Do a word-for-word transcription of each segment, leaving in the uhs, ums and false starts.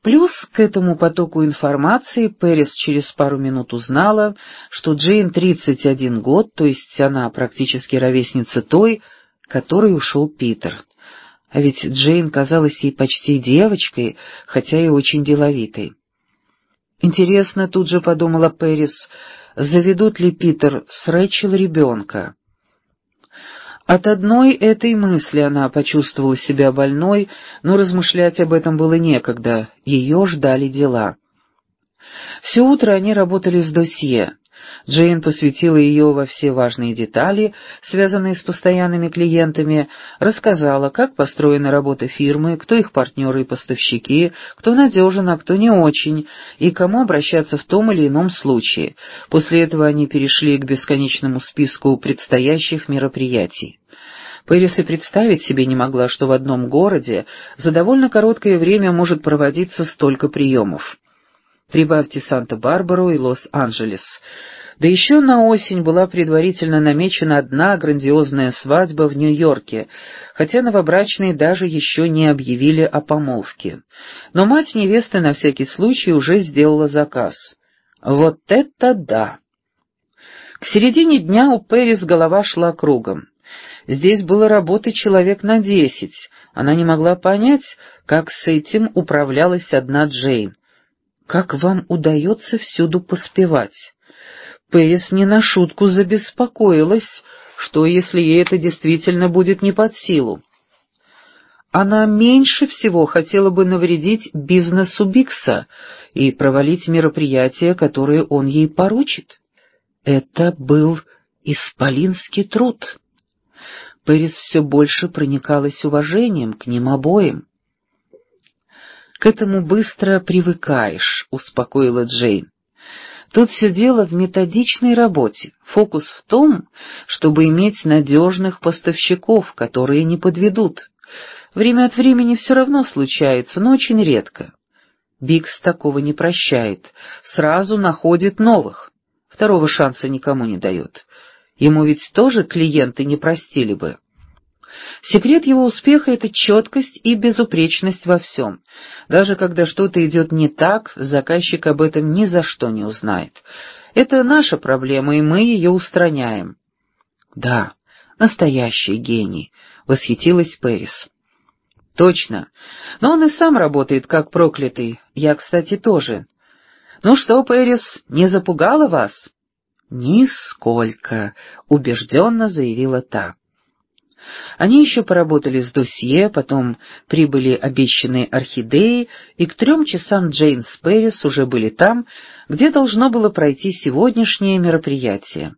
Плюс к этому потоку информации Пэрис через пару минут узнала, что Джейн тридцать один год, то есть она практически ровесница той, которой ушел Питер. А ведь Джейн казалась ей почти девочкой, хотя и очень деловитой. Интересно, тут же подумала Пэрис, заведут ли Питер с Рэйчел ребенка. От одной этой мысли она почувствовала себя больной, но размышлять об этом было некогда, ее ждали дела. Все утро они работали с досье. Джейн посвятила ее во все важные детали, связанные с постоянными клиентами, рассказала, как построена работа фирмы, кто их партнеры и поставщики, кто надежен, а кто не очень, и кому обращаться в том или ином случае. После этого они перешли к бесконечному списку предстоящих мероприятий. Пэрис и представить себе не могла, что в одном городе за довольно короткое время может проводиться столько приемов. Прибавьте Санта-Барбару и Лос-Анджелес. Да еще на осень была предварительно намечена одна грандиозная свадьба в Нью-Йорке, хотя новобрачные даже еще не объявили о помолвке. Но мать невесты на всякий случай уже сделала заказ. Вот это да! К середине дня у Пэрис голова шла кругом. Здесь было работы человек на десять. Она не могла понять, как с этим управлялась одна Джейн. «Как вам удается всюду поспевать?» Пэрис не на шутку забеспокоилась, что если ей это действительно будет не под силу. Она меньше всего хотела бы навредить бизнесу Бикса и провалить мероприятия, которые он ей поручит. Это был исполинский труд. Пэрис все больше проникалась уважением к ним обоим. «К этому быстро привыкаешь», — успокоила Джейн. «Тут все дело в методичной работе. Фокус в том, чтобы иметь надежных поставщиков, которые не подведут. Время от времени все равно случается, но очень редко. Бикс такого не прощает, сразу находит новых. Второго шанса никому не дает. Ему ведь тоже клиенты не простили бы». Секрет его успеха — это четкость и безупречность во всем. Даже когда что-то идет не так, заказчик об этом ни за что не узнает. Это наша проблема, и мы ее устраняем. «Да, настоящий гений», — восхитилась Пэрис. «Точно. Но он и сам работает как проклятый. Я, кстати, тоже. Ну что, Пэрис, не запугала вас?» «Нисколько», — убежденно заявила та. Они еще поработали с досье, потом прибыли обещанные орхидеи, и к трем часам Джейн с Пэрис уже были там, где должно было пройти сегодняшнее мероприятие.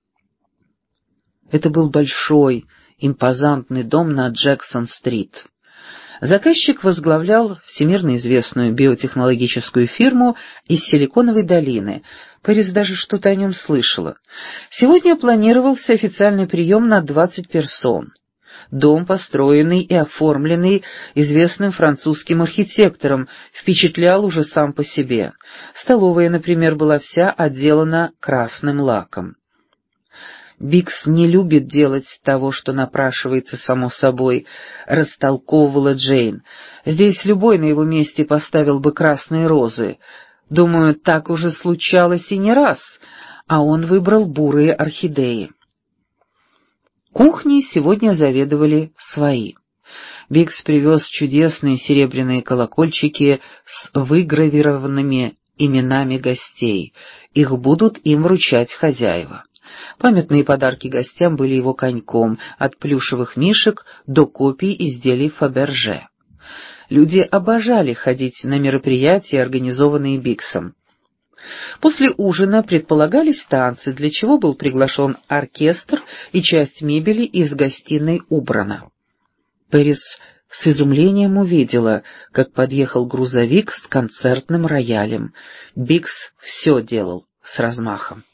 Это был большой, импозантный дом на Джексон-стрит. Заказчик возглавлял всемирно известную биотехнологическую фирму из Силиконовой долины. Пэрис даже что-то о нем слышала. Сегодня планировался официальный прием на двадцать персон. Дом, построенный и оформленный известным французским архитектором, впечатлял уже сам по себе. Столовая, например, была вся отделана красным лаком. «Бикс не любит делать того, что напрашивается само собой», — растолковывала Джейн. «Здесь любой на его месте поставил бы красные розы. Думаю, так уже случалось и не раз, а он выбрал бурые орхидеи». Кухней сегодня заведовали свои. Бикс привез чудесные серебряные колокольчики с выгравированными именами гостей. Их будут им вручать хозяева. Памятные подарки гостям были его коньком, от плюшевых мишек до копий изделий Фаберже. Люди обожали ходить на мероприятия, организованные Биксом. После ужина предполагались танцы, для чего был приглашен оркестр, и часть мебели из гостиной убрана. Пэрис с изумлением увидела, как подъехал грузовик с концертным роялем. Бикс все делал с размахом.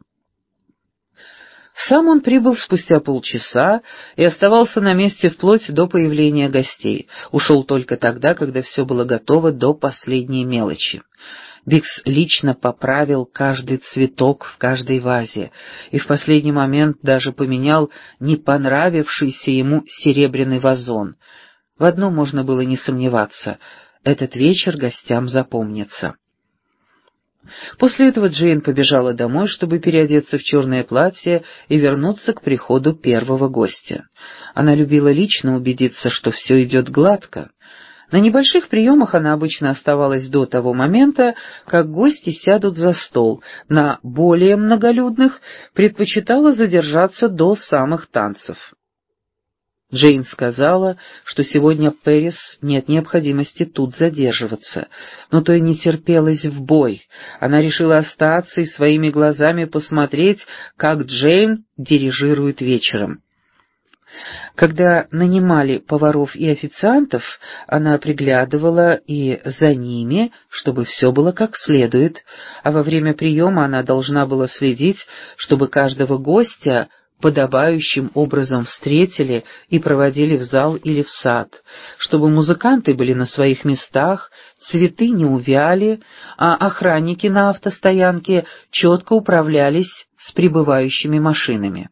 Сам он прибыл спустя полчаса и оставался на месте вплоть до появления гостей. Ушел только тогда, когда все было готово до последней мелочи. Бикс лично поправил каждый цветок в каждой вазе и в последний момент даже поменял не понравившийся ему серебряный вазон. В одном можно было не сомневаться — Этот вечер гостям запомнится. После этого Джейн побежала домой, чтобы переодеться в черное платье и вернуться к приходу первого гостя. Она любила лично убедиться, что все идет гладко. На небольших приемах она обычно оставалась до того момента, как гости сядут за стол. На более многолюдных предпочитала задержаться до самых танцев. Джейн сказала, что сегодня Пэрис нет необходимости тут задерживаться, но то и не терпелось в бой. Она решила остаться и своими глазами посмотреть, как Джейн дирижирует вечером. Когда нанимали поваров и официантов, она приглядывала и за ними, чтобы все было как следует, а во время приема она должна была следить, чтобы каждого гостя подобающим образом встретили и проводили в зал или в сад, чтобы музыканты были на своих местах, цветы не увяли, а охранники на автостоянке четко управлялись с прибывающими машинами.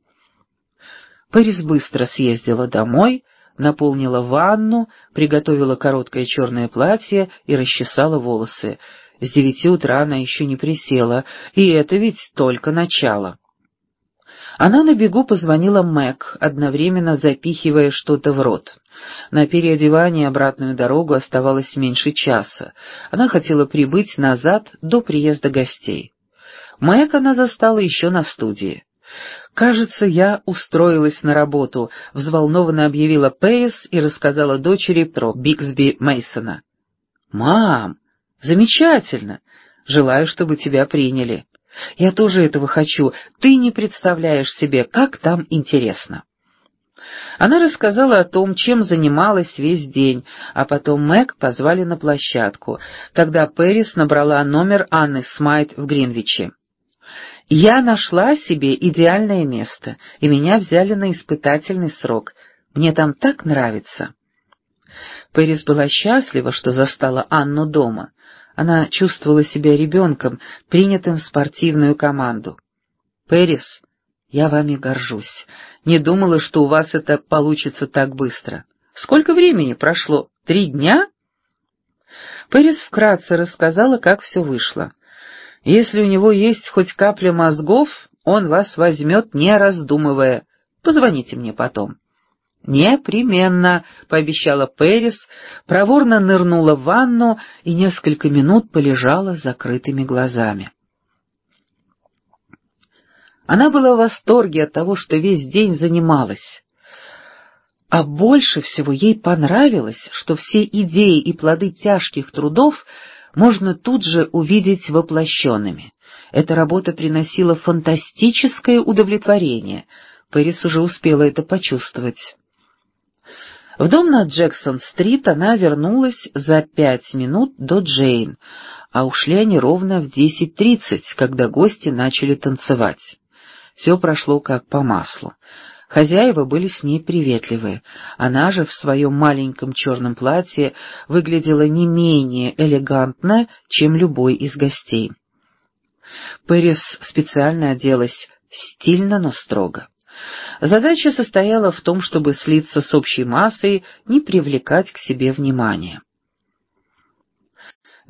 Пэрис быстро съездила домой, наполнила ванну, приготовила короткое черное платье и расчесала волосы. С девяти утра она еще не присела, и это ведь только начало. Она на бегу позвонила Мэг, одновременно запихивая что-то в рот. На переодевание и обратную дорогу оставалось меньше часа. Она хотела прибыть назад до приезда гостей. Мэг она застала еще на студии. «Кажется, я устроилась на работу», — взволнованно объявила Пэрис и рассказала дочери про Бигсби Мейсона. «Мам, замечательно! Желаю, чтобы тебя приняли. Я тоже этого хочу. Ты не представляешь себе, как там интересно». Она рассказала о том, чем занималась весь день, а потом Мэг позвали на площадку. Тогда Пэрис набрала номер Анны Смайт в Гринвиче. «Я нашла себе идеальное место, и меня взяли на испытательный срок. Мне там так нравится». Пэрис была счастлива, что застала Анну дома. Она чувствовала себя ребенком, принятым в спортивную команду. «Пэрис, я вами горжусь. Не думала, что у вас это получится так быстро. Сколько времени прошло? Три дня?» Пэрис вкратце рассказала, как все вышло. «Если у него есть хоть капля мозгов, он вас возьмет, не раздумывая. Позвоните мне потом». «Непременно», — пообещала Пэрис, проворно нырнула в ванну и несколько минут полежала с закрытыми глазами. Она была в восторге от того, что весь день занималась. А больше всего ей понравилось, что все идеи и плоды тяжких трудов можно тут же увидеть воплощенными. Эта работа приносила фантастическое удовлетворение. Пэрис уже успела это почувствовать. В дом на Джексон-стрит она вернулась за пять минут до Джейн, а ушли они ровно в десять тридцать, когда гости начали танцевать. Все прошло как по маслу. Хозяева были с ней приветливы. Она же в своем маленьком черном платье выглядела не менее элегантно, чем любой из гостей. Пэрис специально оделась стильно, но строго. Задача состояла в том, чтобы слиться с общей массой, не привлекать к себе внимания.